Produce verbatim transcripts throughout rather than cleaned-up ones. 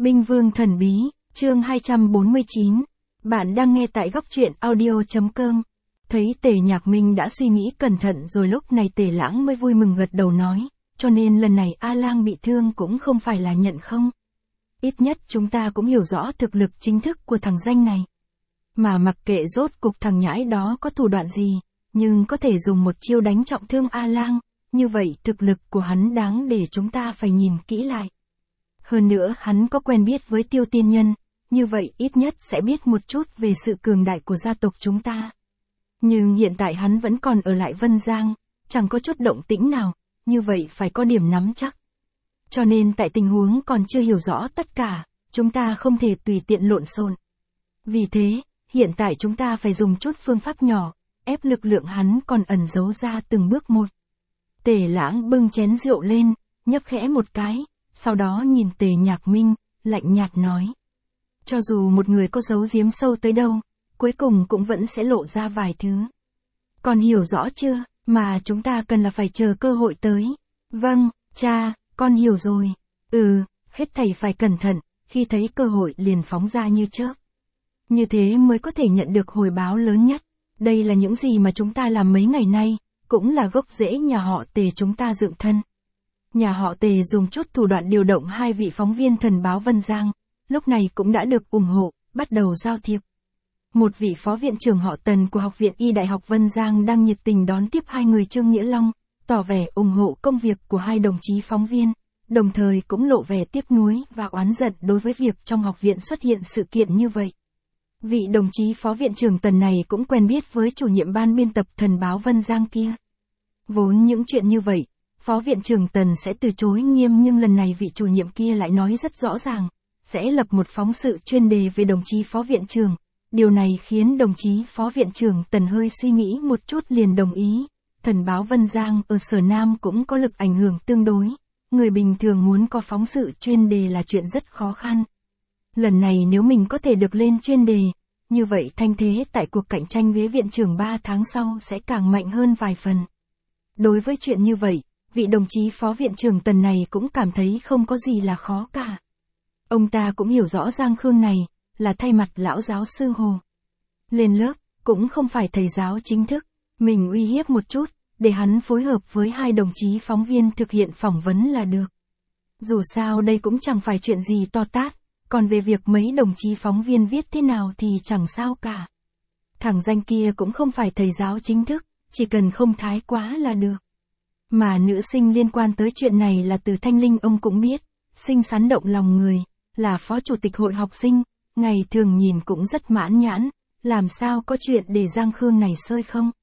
Binh Vương Thần Bí, chương hai trăm bốn mươi chín. Bạn đang nghe tại góc truyện audio.com. Thấy Tề Nhạc Minh đã suy nghĩ cẩn thận rồi lúc này Tề Lãng mới vui mừng gật đầu nói, cho nên lần này A Lang bị thương cũng không phải là nhận không. Ít nhất chúng ta cũng hiểu rõ thực lực chính thức của thằng danh này. Mà mặc kệ rốt cục thằng nhãi đó có thủ đoạn gì, nhưng có thể dùng một chiêu đánh trọng thương A Lang, như vậy thực lực của hắn đáng để chúng ta phải nhìn kỹ lại. Hơn nữa hắn có quen biết với Tiêu Tiên Nhân, như vậy ít nhất sẽ biết một chút về sự cường đại của gia tộc chúng ta. Nhưng hiện tại hắn vẫn còn ở lại Vân Giang, chẳng có chút động tĩnh nào, như vậy phải có điểm nắm chắc. Cho nên tại tình huống còn chưa hiểu rõ tất cả, chúng ta không thể tùy tiện lộn xộn. Vì thế, hiện tại chúng ta phải dùng chút phương pháp nhỏ, ép lực lượng hắn còn ẩn giấu ra từng bước một. Tề Lãng bưng chén rượu lên, nhấp khẽ một cái, sau đó nhìn Tề Nhạc Minh, lạnh nhạt nói. Cho dù một người có giấu giếm sâu tới đâu, cuối cùng cũng vẫn sẽ lộ ra vài thứ. Còn hiểu rõ chưa, mà chúng ta cần là phải chờ cơ hội tới. Vâng, cha, con hiểu rồi. Ừ, hết thảy phải cẩn thận, khi thấy cơ hội liền phóng ra như chớp. Như thế mới có thể nhận được hồi báo lớn nhất. Đây là những gì mà chúng ta làm mấy ngày nay, cũng là gốc rễ nhà họ Tề chúng ta dựng thân. Nhà họ Tề dùng chút thủ đoạn điều động hai vị phóng viên thần báo Vân Giang, lúc này cũng đã được ủng hộ, bắt đầu giao thiệp. Một vị phó viện trưởng họ Tần của Học viện Y Đại học Vân Giang đang nhiệt tình đón tiếp hai người Trương Nghĩa Long, tỏ vẻ ủng hộ công việc của hai đồng chí phóng viên, đồng thời cũng lộ vẻ tiếc nuối và oán giận đối với việc trong học viện xuất hiện sự kiện như vậy. Vị đồng chí phó viện trưởng Tần này cũng quen biết với chủ nhiệm ban biên tập thần báo Vân Giang kia. Vốn những chuyện như vậy, phó viện trưởng Tần sẽ từ chối nghiêm, nhưng lần này vị chủ nhiệm kia lại nói rất rõ ràng, sẽ lập một phóng sự chuyên đề về đồng chí phó viện trưởng. Điều này khiến đồng chí phó viện trưởng Tần hơi suy nghĩ một chút liền đồng ý. Thần báo Vân Giang ở Sở Nam cũng có lực ảnh hưởng tương đối. Người bình thường muốn có phóng sự chuyên đề là chuyện rất khó khăn. Lần này nếu mình có thể được lên chuyên đề, như vậy thanh thế tại cuộc cạnh tranh ghế viện trưởng ba tháng sau sẽ càng mạnh hơn vài phần. Đối với chuyện như vậy, vị đồng chí phó viện trưởng Tần này cũng cảm thấy không có gì là khó cả. Ông ta cũng hiểu rõ Giang Khương này là thay mặt lão giáo sư Hồ. Lên lớp, cũng không phải thầy giáo chính thức, mình uy hiếp một chút, để hắn phối hợp với hai đồng chí phóng viên thực hiện phỏng vấn là được. Dù sao đây cũng chẳng phải chuyện gì to tát, còn về việc mấy đồng chí phóng viên viết thế nào thì chẳng sao cả. Thằng danh kia cũng không phải thầy giáo chính thức, chỉ cần không thái quá là được. Mà nữ sinh liên quan tới chuyện này là Từ Thanh Linh ông cũng biết, xinh xắn động lòng người, là phó chủ tịch hội học sinh, ngày thường nhìn cũng rất mãn nhãn, làm sao có chuyện để Giang Khương này sơi không?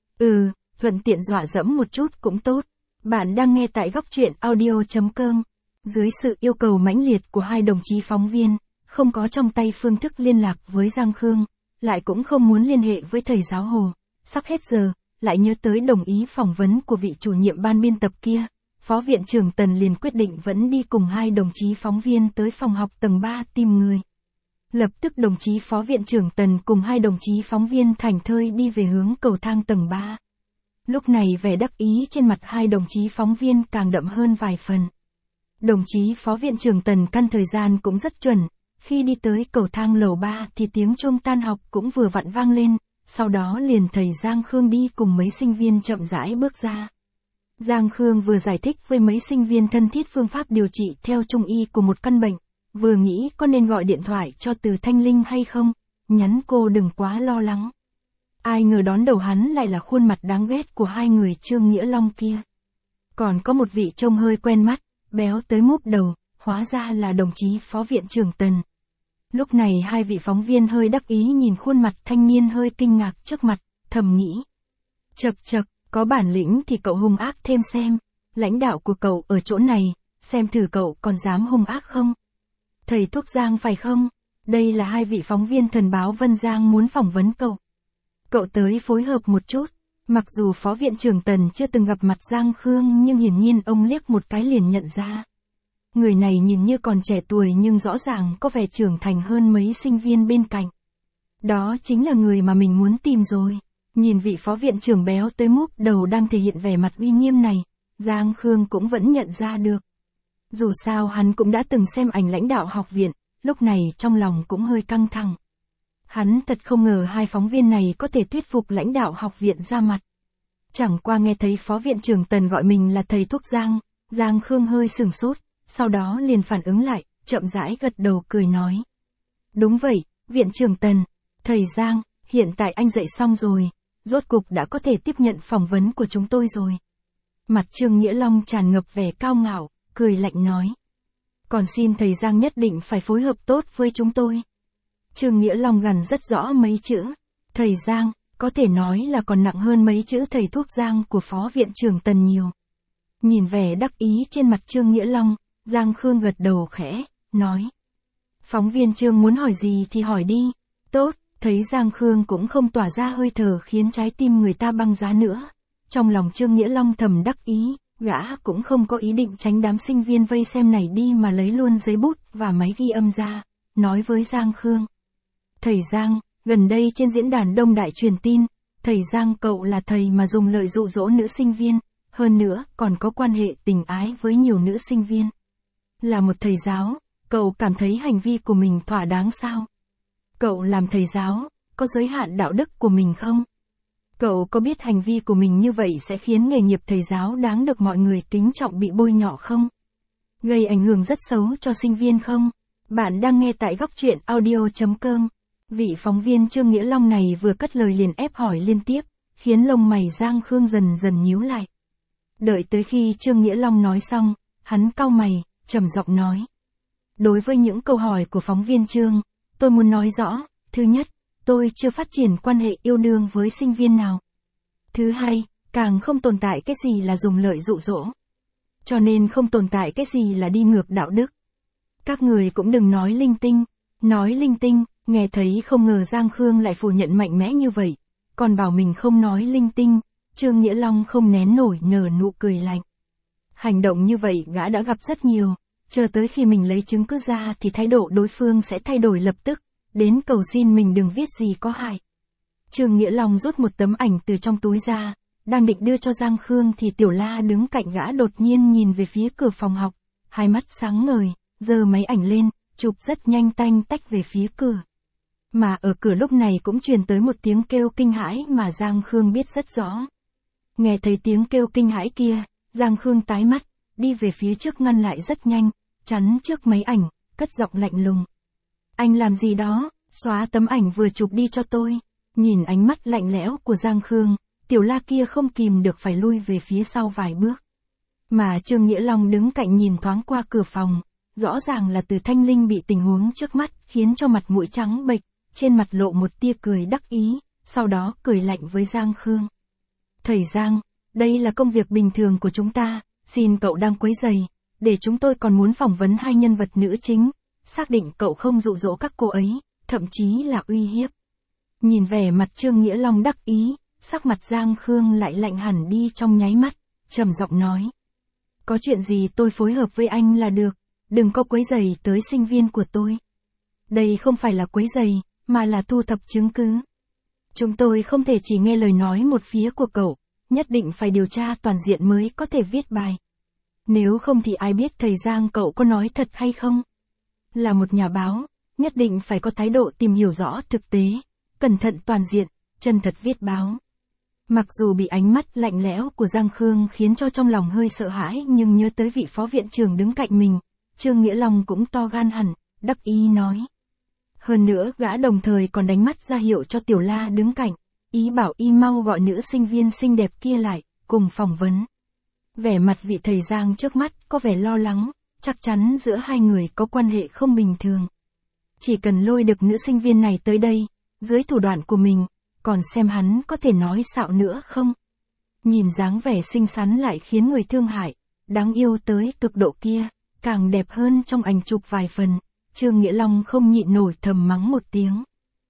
Ừ, thuận tiện dọa dẫm một chút cũng tốt. Bạn đang nghe tại góc truyện audio.com. Dưới sự yêu cầu mãnh liệt của hai đồng chí phóng viên, không có trong tay phương thức liên lạc với Giang Khương, lại cũng không muốn liên hệ với thầy giáo Hồ, sắp hết giờ, lại nhớ tới đồng ý phỏng vấn của vị chủ nhiệm ban biên tập kia, phó viện trưởng Tần liền quyết định vẫn đi cùng hai đồng chí phóng viên tới phòng học tầng ba tìm người. Lập tức đồng chí phó viện trưởng Tần cùng hai đồng chí phóng viên thảnh thơi đi về hướng cầu thang tầng ba. Lúc này vẻ đắc ý trên mặt hai đồng chí phóng viên càng đậm hơn vài phần. Đồng chí phó viện trưởng Tần căn thời gian cũng rất chuẩn, khi đi tới cầu thang lầu ba thì tiếng chuông tan học cũng vừa vặn vang lên, sau đó liền thầy Giang Khương đi cùng mấy sinh viên chậm rãi bước ra. Giang Khương vừa giải thích với mấy sinh viên thân thiết phương pháp điều trị theo trung y của một căn bệnh, vừa nghĩ có nên gọi điện thoại cho Từ Thanh Linh hay không, nhắn cô đừng quá lo lắng. Ai ngờ đón đầu hắn lại là khuôn mặt đáng ghét của hai người Trương Nghĩa Long kia. Còn có một vị trông hơi quen mắt, béo tới múp đầu, hóa ra là đồng chí phó viện trưởng Tần. Lúc này hai vị phóng viên hơi đắc ý nhìn khuôn mặt thanh niên hơi kinh ngạc trước mặt, thầm nghĩ. Chậc chậc, có bản lĩnh thì cậu hung ác thêm xem, lãnh đạo của cậu ở chỗ này, xem thử cậu còn dám hung ác không? Thầy thuốc Giang phải không? Đây là hai vị phóng viên thần báo Vân Giang muốn phỏng vấn cậu. Cậu tới phối hợp một chút. Mặc dù phó viện trưởng Tần chưa từng gặp mặt Giang Khương nhưng hiển nhiên ông liếc một cái liền nhận ra. Người này nhìn như còn trẻ tuổi nhưng rõ ràng có vẻ trưởng thành hơn mấy sinh viên bên cạnh. Đó chính là người mà mình muốn tìm rồi. Nhìn vị phó viện trưởng béo tới múp đầu đang thể hiện vẻ mặt uy nghiêm này, Giang Khương cũng vẫn nhận ra được. Dù sao hắn cũng đã từng xem ảnh lãnh đạo học viện, lúc này trong lòng cũng hơi căng thẳng. Hắn thật không ngờ hai phóng viên này có thể thuyết phục lãnh đạo học viện ra mặt. Chẳng qua nghe thấy phó viện trưởng Tần gọi mình là thầy thuốc Giang, Giang Khương hơi sừng sốt, sau đó liền phản ứng lại, chậm rãi gật đầu cười nói. Đúng vậy, viện trưởng Tần, thầy Giang, hiện tại anh dạy xong rồi, rốt cục đã có thể tiếp nhận phỏng vấn của chúng tôi rồi. Mặt Trương Nghĩa Long tràn ngập vẻ cao ngạo, cười lạnh nói. Còn xin thầy Giang nhất định phải phối hợp tốt với chúng tôi. Trương Nghĩa Long gằn rất rõ mấy chữ, thầy Giang, có thể nói là còn nặng hơn mấy chữ thầy thuốc Giang của phó viện trưởng Tần nhiều. Nhìn vẻ đắc ý trên mặt Trương Nghĩa Long, Giang Khương gật đầu khẽ, nói. Phóng viên Trương muốn hỏi gì thì hỏi đi. Tốt, thấy Giang Khương cũng không tỏa ra hơi thở khiến trái tim người ta băng giá nữa. Trong lòng Trương Nghĩa Long thầm đắc ý, gã cũng không có ý định tránh đám sinh viên vây xem này đi mà lấy luôn giấy bút và máy ghi âm ra, nói với Giang Khương. Thầy Giang, gần đây trên diễn đàn Đông Đại truyền tin, thầy Giang cậu là thầy mà dùng lợi dụ dỗ nữ sinh viên, hơn nữa còn có quan hệ tình ái với nhiều nữ sinh viên. Là một thầy giáo, cậu cảm thấy hành vi của mình thỏa đáng sao? Cậu làm thầy giáo, có giới hạn đạo đức của mình không? Cậu có biết hành vi của mình như vậy sẽ khiến nghề nghiệp thầy giáo đáng được mọi người kính trọng bị bôi nhọ không? Gây ảnh hưởng rất xấu cho sinh viên không? Bạn đang nghe tại góc truyện audio chấm com. Vị phóng viên Trương Nghĩa Long này vừa cất lời liền ép hỏi liên tiếp, khiến lông mày Giang Khương dần dần nhíu lại. Đợi tới khi Trương Nghĩa Long nói xong, hắn cau mày, trầm giọng nói. Đối với những câu hỏi của phóng viên Trương, tôi muốn nói rõ, thứ nhất, tôi chưa phát triển quan hệ yêu đương với sinh viên nào. Thứ hai, càng không tồn tại cái gì là dùng lợi dụ dỗ. Cho nên không tồn tại cái gì là đi ngược đạo đức. Các người cũng đừng nói linh tinh, nói linh tinh, nghe thấy không ngờ Giang Khương lại phủ nhận mạnh mẽ như vậy, còn bảo mình không nói linh tinh, Trương Nghĩa Long không nén nổi nở nụ cười lạnh. Hành động như vậy gã đã gặp rất nhiều, chờ tới khi mình lấy chứng cứ ra thì thái độ đối phương sẽ thay đổi lập tức, đến cầu xin mình đừng viết gì có hại. Trương Nghĩa Long rút một tấm ảnh từ trong túi ra, đang định đưa cho Giang Khương thì Tiểu La đứng cạnh gã đột nhiên nhìn về phía cửa phòng học, hai mắt sáng ngời, giơ máy ảnh lên, chụp rất nhanh tanh tách về phía cửa. Mà ở cửa lúc này cũng truyền tới một tiếng kêu kinh hãi mà Giang Khương biết rất rõ. Nghe thấy tiếng kêu kinh hãi kia, Giang Khương tái mắt, đi về phía trước ngăn lại rất nhanh, chắn trước máy ảnh, cất giọng lạnh lùng. Anh làm gì đó, xóa tấm ảnh vừa chụp đi cho tôi. Nhìn ánh mắt lạnh lẽo của Giang Khương, Tiểu La kia không kìm được phải lui về phía sau vài bước. Mà Trương Nghĩa Long đứng cạnh nhìn thoáng qua cửa phòng, rõ ràng là Từ Thanh Linh bị tình huống trước mắt khiến cho mặt mũi trắng bệch, trên mặt lộ một tia cười đắc ý, sau đó cười lạnh với Giang Khương. Thầy Giang, đây là công việc bình thường của chúng ta, xin cậu đang quấy rầy, để chúng tôi còn muốn phỏng vấn hai nhân vật nữ chính, xác định cậu không dụ dỗ các cô ấy, thậm chí là uy hiếp. Nhìn vẻ mặt Trương Nghĩa Long đắc ý, sắc mặt Giang Khương lại lạnh hẳn đi trong nháy mắt, trầm giọng nói. Có chuyện gì tôi phối hợp với anh là được, đừng có quấy rầy tới sinh viên của tôi. Đây không phải là quấy rầy, mà là thu thập chứng cứ. Chúng tôi không thể chỉ nghe lời nói một phía của cậu, nhất định phải điều tra toàn diện mới có thể viết bài. Nếu không thì ai biết thầy Giang cậu có nói thật hay không? Là một nhà báo, nhất định phải có thái độ tìm hiểu rõ thực tế, cẩn thận toàn diện, chân thật viết báo. Mặc dù bị ánh mắt lạnh lẽo của Giang Khương khiến cho trong lòng hơi sợ hãi nhưng nhớ tới vị phó viện trưởng đứng cạnh mình, Trương Nghĩa Long cũng to gan hẳn, đắc ý nói. Hơn nữa gã đồng thời còn đánh mắt ra hiệu cho Tiểu La đứng cạnh, ý bảo y mau gọi nữ sinh viên xinh đẹp kia lại, cùng phỏng vấn. Vẻ mặt vị thầy Giang trước mắt có vẻ lo lắng, chắc chắn giữa hai người có quan hệ không bình thường. Chỉ cần lôi được nữ sinh viên này tới đây, dưới thủ đoạn của mình, còn xem hắn có thể nói xạo nữa không? Nhìn dáng vẻ xinh xắn lại khiến người thương hại, đáng yêu tới cực độ kia, càng đẹp hơn trong ảnh chụp vài phần, Trương Nghĩa Long không nhịn nổi thầm mắng một tiếng.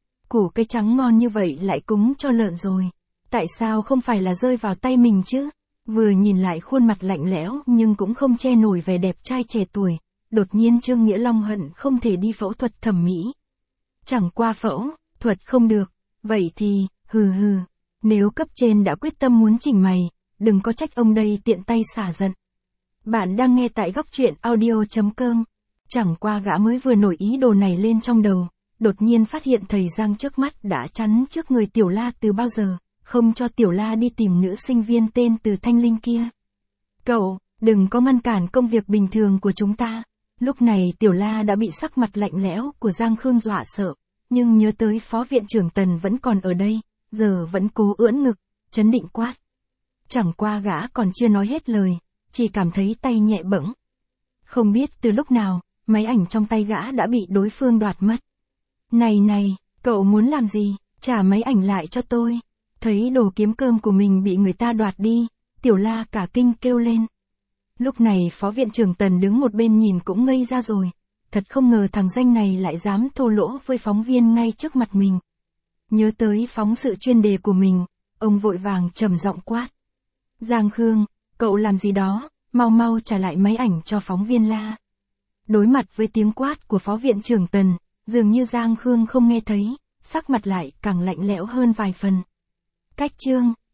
Củ cây trắng ngon như vậy lại cúng cho lợn rồi, tại sao không phải là rơi vào tay mình chứ? Vừa nhìn lại khuôn mặt lạnh lẽo nhưng cũng không che nổi vẻ đẹp trai trẻ tuổi, đột nhiên Trương Nghĩa Long hận không thể đi phẫu thuật thẩm mỹ. Chẳng qua phẫu thuật không được, vậy thì, hừ hừ, nếu cấp trên đã quyết tâm muốn chỉnh mày, đừng có trách ông đây tiện tay xả giận. Bạn đang nghe tại góc truyện audio.com. Chẳng qua gã mới vừa nổi ý đồ này lên trong đầu, đột nhiên phát hiện thầy Giang trước mắt đã chắn trước người Tiểu La từ bao giờ, không cho Tiểu La đi tìm nữ sinh viên tên Từ Thanh Linh kia. Cậu, đừng có ngăn cản công việc bình thường của chúng ta. Lúc này Tiểu La đã bị sắc mặt lạnh lẽo của Giang Khương dọa sợ, nhưng nhớ tới Phó Viện trưởng Tần vẫn còn ở đây, giờ vẫn cố ưỡn ngực, trấn định quát. Chẳng qua gã còn chưa nói hết lời, chỉ cảm thấy tay nhẹ bẫng. Không biết từ lúc nào, máy ảnh trong tay gã đã bị đối phương đoạt mất. Này này, cậu muốn làm gì, trả máy ảnh lại cho tôi. Thấy đồ kiếm cơm của mình bị người ta đoạt đi, Tiểu La cả kinh kêu lên. Lúc này Phó Viện trưởng Tần đứng một bên nhìn cũng ngây ra rồi. Thật không ngờ thằng danh này lại dám thô lỗ với phóng viên ngay trước mặt mình. Nhớ tới phóng sự chuyên đề của mình, ông vội vàng trầm giọng quát. Giang Khương, cậu làm gì đó, mau mau trả lại máy ảnh cho phóng viên La. Đối mặt với tiếng quát của Phó Viện trưởng Tần, dường như Giang Khương không nghe thấy, sắc mặt lại càng lạnh lẽo hơn vài phần. Cách chương,